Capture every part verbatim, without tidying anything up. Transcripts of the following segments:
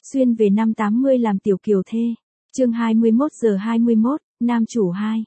Xuyên về năm tám mươi làm tiểu kiều thê. Chương hai mươi mốt giờ hai mươi mốt, nam chủ hai.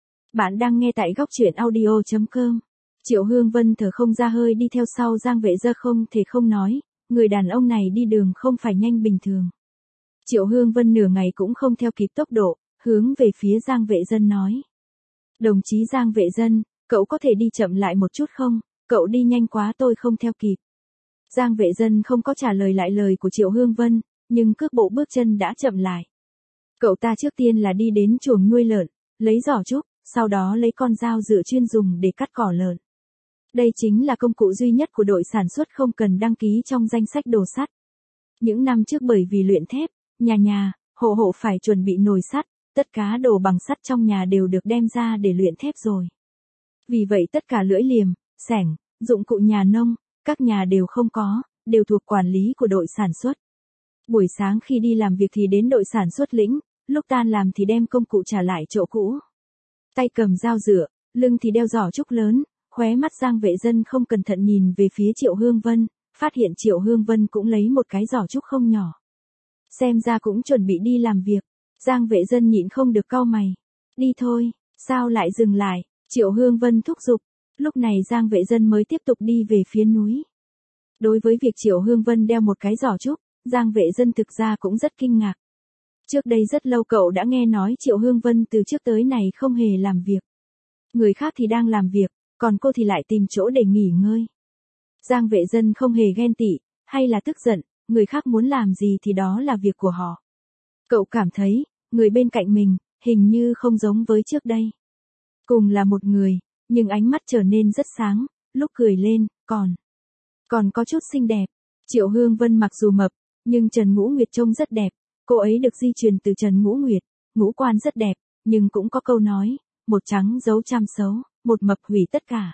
Bạn đang nghe tại góc truyện audio chấm com. Triệu Hương Vân thở không ra hơi đi theo sau Giang Vệ Dân không thể không nói, người đàn ông này đi đường không phải nhanh bình thường. Triệu Hương Vân nửa ngày cũng không theo kịp tốc độ, hướng về phía Giang Vệ Dân nói. Đồng chí Giang Vệ Dân, cậu có thể đi chậm lại một chút không? Cậu đi nhanh quá tôi không theo kịp. Giang Vệ Dân không có trả lời lại lời của Triệu Hương Vân, nhưng cước bộ bước chân đã chậm lại. Cậu ta trước tiên là đi đến chuồng nuôi lợn, lấy giỏ trúc, sau đó lấy con dao dựa chuyên dùng để cắt cỏ lợn. Đây chính là công cụ duy nhất của đội sản xuất không cần đăng ký trong danh sách đồ sắt. Những năm trước bởi vì luyện thép, nhà nhà, hộ hộ phải chuẩn bị nồi sắt, tất cả đồ bằng sắt trong nhà đều được đem ra để luyện thép rồi. Vì vậy tất cả lưỡi liềm, xẻng, dụng cụ nhà nông, các nhà đều không có, đều thuộc quản lý của đội sản xuất. Buổi sáng khi đi làm việc thì đến đội sản xuất lĩnh, lúc tan làm thì đem công cụ trả lại chỗ cũ. Tay cầm dao dựa, lưng thì đeo giỏ trúc lớn, khóe mắt Giang Vệ Dân không cẩn thận nhìn về phía Triệu Hương Vân, phát hiện Triệu Hương Vân cũng lấy một cái giỏ trúc không nhỏ. Xem ra cũng chuẩn bị đi làm việc, Giang Vệ Dân nhịn không được cau mày. Đi thôi, sao lại dừng lại, Triệu Hương Vân thúc giục. Lúc này Giang Vệ Dân mới tiếp tục đi về phía núi. Đối với việc Triệu Hương Vân đeo một cái giỏ trúc, Giang Vệ Dân thực ra cũng rất kinh ngạc. Trước đây rất lâu cậu đã nghe nói Triệu Hương Vân từ trước tới này không hề làm việc. Người khác thì đang làm việc, còn cô thì lại tìm chỗ để nghỉ ngơi. Giang Vệ Dân không hề ghen tị, hay là tức giận, người khác muốn làm gì thì đó là việc của họ. Cậu cảm thấy, người bên cạnh mình, hình như không giống với trước đây. Cùng là một người, nhưng ánh mắt trở nên rất sáng, lúc cười lên, còn, còn có chút xinh đẹp. Triệu Hương Vân mặc dù mập, nhưng Trần Ngũ Nguyệt trông rất đẹp, cô ấy được di truyền từ Trần Ngũ Nguyệt, ngũ quan rất đẹp, nhưng cũng có câu nói, một trắng giấu trăm xấu, một mập hủy tất cả.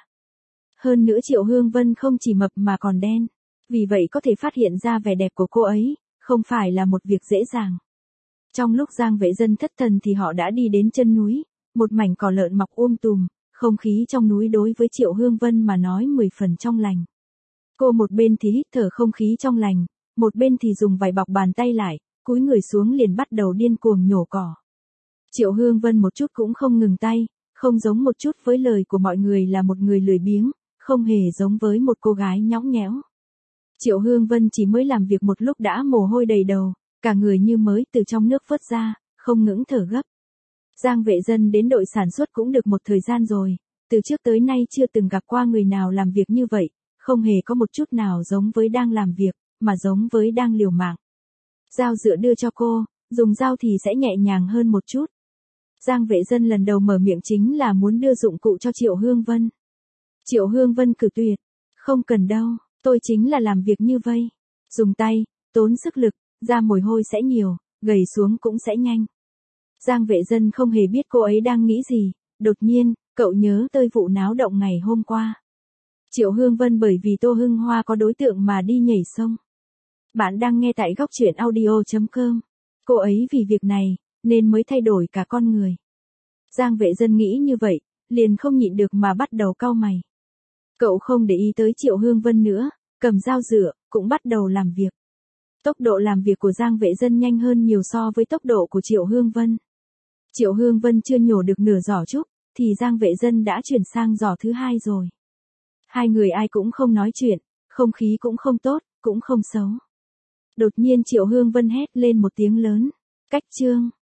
Hơn nữa Triệu Hương Vân không chỉ mập mà còn đen, vì vậy có thể phát hiện ra vẻ đẹp của cô ấy, không phải là một việc dễ dàng. Trong lúc Giang Vệ Dân thất thần thì họ đã đi đến chân núi, một mảnh cỏ lợn mọc um tùm, không khí trong núi đối với Triệu Hương Vân mà nói mười phần trong lành. Cô một bên thì hít thở không khí trong lành, một bên thì dùng vải bọc bàn tay lại, cúi người xuống liền bắt đầu điên cuồng nhổ cỏ. Triệu Hương Vân một chút cũng không ngừng tay, không giống một chút với lời của mọi người là một người lười biếng, không hề giống với một cô gái nhõng nhẽo. Triệu Hương Vân chỉ mới làm việc một lúc đã mồ hôi đầy đầu, cả người như mới từ trong nước vớt ra, không ngừng thở gấp. Giang Vệ Dân đến đội sản xuất cũng được một thời gian rồi, từ trước tới nay chưa từng gặp qua người nào làm việc như vậy, không hề có một chút nào giống với đang làm việc, mà giống với đang liều mạng. Dao dựa đưa cho cô, dùng dao thì sẽ nhẹ nhàng hơn một chút. Giang Vệ Dân lần đầu mở miệng chính là muốn đưa dụng cụ cho Triệu Hương Vân. Triệu Hương Vân cự tuyệt, không cần đâu, tôi chính là làm việc như vây. Dùng tay, tốn sức lực, ra mồ hôi sẽ nhiều, gầy xuống cũng sẽ nhanh. Giang Vệ Dân không hề biết cô ấy đang nghĩ gì, đột nhiên, cậu nhớ tới vụ náo động ngày hôm qua. Triệu Hương Vân bởi vì Tô Hưng Hoa có đối tượng mà đi nhảy sông. Bạn đang nghe tại góc truyện audio chấm com. Cô ấy vì việc này, nên mới thay đổi cả con người. Giang Vệ Dân nghĩ như vậy, liền không nhịn được mà bắt đầu cau mày. Cậu không để ý tới Triệu Hương Vân nữa, cầm dao dựa, cũng bắt đầu làm việc. Tốc độ làm việc của Giang Vệ Dân nhanh hơn nhiều so với tốc độ của Triệu Hương Vân. Triệu Hương Vân chưa nhổ được nửa giỏ trúc, thì Giang Vệ Dân đã chuyển sang giỏ thứ hai rồi. Hai người ai cũng không nói chuyện, không khí cũng không tốt, cũng không xấu. Đột nhiên Triệu Hương Vân hét lên một tiếng lớn. Cách chương.